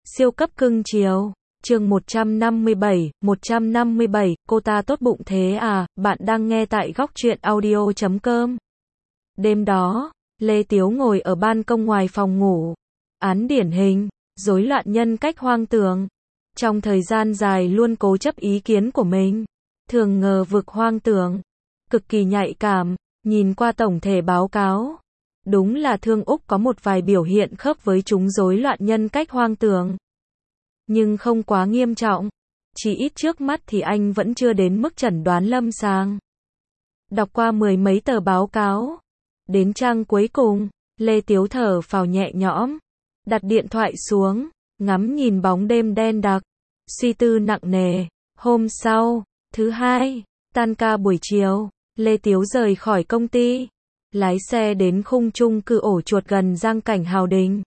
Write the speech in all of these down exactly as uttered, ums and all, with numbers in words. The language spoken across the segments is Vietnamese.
Siêu cấp cưng chiều. Chương một trăm năm mươi bảy, một trăm năm mươi bảy, cô ta tốt bụng thế à, bạn đang nghe tại góc truyện audio chấm com. Đêm đó, Lê Tiếu ngồi ở ban công ngoài phòng ngủ. Án điển hình, rối loạn nhân cách hoang tưởng. Trong thời gian dài luôn cố chấp ý kiến của mình. Thường ngờ vực hoang tưởng. Cực kỳ nhạy cảm, nhìn qua tổng thể báo cáo. Đúng là Thương Úc có một vài biểu hiện khớp với chúng rối loạn nhân cách hoang tưởng. Nhưng không quá nghiêm trọng. Chỉ ít trước mắt thì anh vẫn chưa đến mức chẩn đoán lâm sàng. Đọc qua mười mấy tờ báo cáo. Đến trang cuối cùng, Lê Tiếu thở phào nhẹ nhõm. Đặt điện thoại xuống, ngắm nhìn bóng đêm đen đặc. Suy tư nặng nề. Hôm sau, thứ hai, tan ca buổi chiều, Lê Tiếu rời khỏi công ty. Lái xe đến khung chung cư ổ chuột gần Giang Cảnh Hào Đình.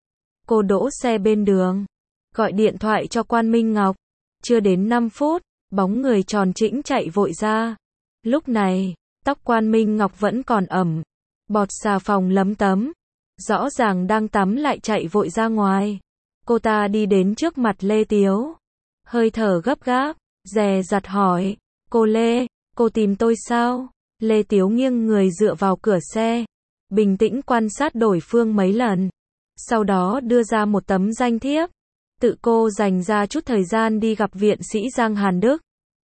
Cô đỗ xe bên đường. Gọi điện thoại cho Quan Minh Ngọc. Chưa đến năm phút, bóng người tròn trĩnh chạy vội ra. Lúc này, tóc Quan Minh Ngọc vẫn còn ẩm. Bọt xà phòng lấm tấm. Rõ ràng đang tắm lại chạy vội ra ngoài. Cô ta đi đến trước mặt Lê Tiếu. Hơi thở gấp gáp, dè dặt hỏi. Cô Lê, cô tìm tôi sao? Lê Tiếu nghiêng người dựa vào cửa xe. Bình tĩnh quan sát đối phương mấy lần. Sau đó đưa ra một tấm danh thiếp. Tự cô dành ra chút thời gian đi gặp viện sĩ Giang Hàn Đức.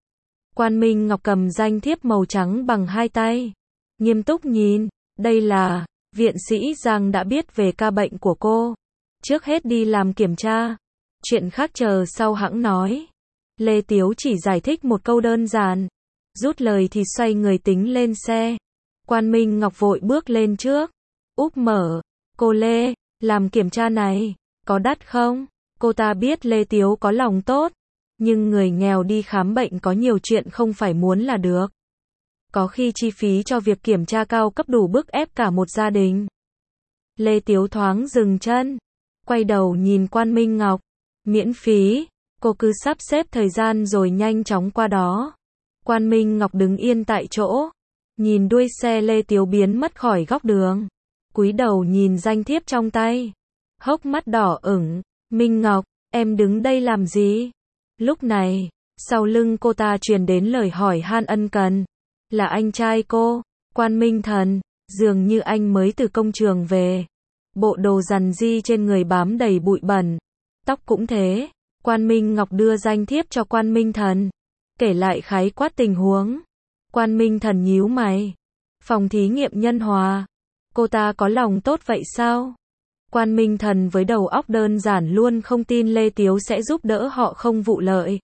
Quan Minh Ngọc cầm danh thiếp màu trắng bằng hai tay. Nghiêm túc nhìn. Đây là, viện sĩ Giang đã biết về ca bệnh của cô. Trước hết đi làm kiểm tra. Chuyện khác chờ sau hẵng nói. Lê Tiếu chỉ giải thích một câu đơn giản. Rút lời thì xoay người tính lên xe. Quan Minh Ngọc vội bước lên trước. Úp mở. Cô Lê, làm kiểm tra này, có đắt không? Cô ta biết Lê Tiếu có lòng tốt. Nhưng người nghèo đi khám bệnh có nhiều chuyện không phải muốn là được. Có khi chi phí cho việc kiểm tra cao cấp đủ bức ép cả một gia đình. Lê Tiếu thoáng dừng chân. Quay đầu nhìn Quan Minh Ngọc. Miễn phí. Cô cứ sắp xếp thời gian rồi nhanh chóng qua đó. Quan Minh Ngọc đứng yên tại chỗ. Nhìn đuôi xe Lê Tiếu biến mất khỏi góc đường. Cúi đầu nhìn danh thiếp trong tay. Hốc mắt đỏ ửng. Minh Ngọc, em đứng đây làm gì? Lúc này, sau lưng cô ta truyền đến lời hỏi han ân cần. Là anh trai cô, Quan Minh Thần. Dường như anh mới từ công trường về. Bộ đồ rằn ri trên người bám đầy bụi bẩn. Tóc cũng thế. Quan Minh Ngọc đưa danh thiếp cho Quan Minh Thần. Kể lại khái quát tình huống. Quan Minh Thần nhíu mày. Phòng thí nghiệm Nhân Hòa. Cô ta có lòng tốt vậy sao? Quan Minh Thần với đầu óc đơn giản luôn không tin Lê Tiếu sẽ giúp đỡ họ không vụ lợi.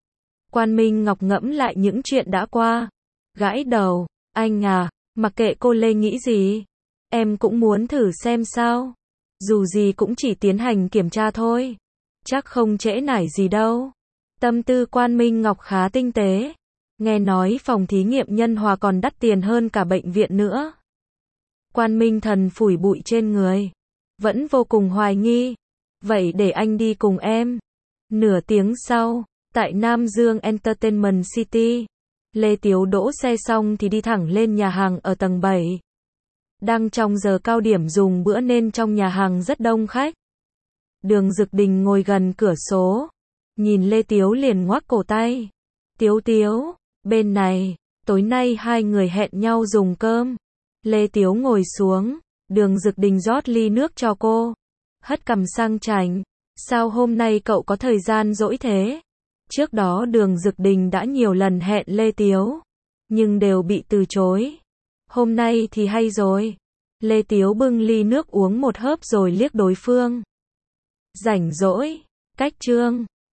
Quan Minh Ngọc ngẫm lại những chuyện đã qua. Gãi đầu. Anh à, mặc kệ cô Lê nghĩ gì. Em cũng muốn thử xem sao. Dù gì cũng chỉ tiến hành kiểm tra thôi. Chắc không trễ nải gì đâu. Tâm tư Quan Minh Ngọc khá tinh tế. Nghe nói phòng thí nghiệm Nhân Hòa còn đắt tiền hơn cả bệnh viện nữa. Quan Minh Thần phủi bụi trên người. Vẫn vô cùng hoài nghi. Vậy để anh đi cùng em. Nửa tiếng sau, tại Nam Dương Entertainment City. Lê Tiếu đỗ xe xong thì đi thẳng lên nhà hàng ở tầng bảy. Đang trong giờ cao điểm dùng bữa nên trong nhà hàng rất đông khách. Đường Dực Đình ngồi gần cửa sổ. Nhìn Lê Tiếu liền ngoắc cổ tay. Tiếu Tiếu, bên này, tối nay hai người hẹn nhau dùng cơm. Lê Tiếu ngồi xuống. Đường Dực Đình rót ly nước cho cô. Hất cằm sang chảnh. Sao hôm nay cậu có thời gian rỗi thế? Trước đó Đường Dực Đình đã nhiều lần hẹn Lê Tiếu. Nhưng đều bị từ chối. Hôm nay thì hay rồi. Lê Tiếu bưng ly nước uống một hớp rồi liếc đối phương. Rảnh rỗi. Cách chương.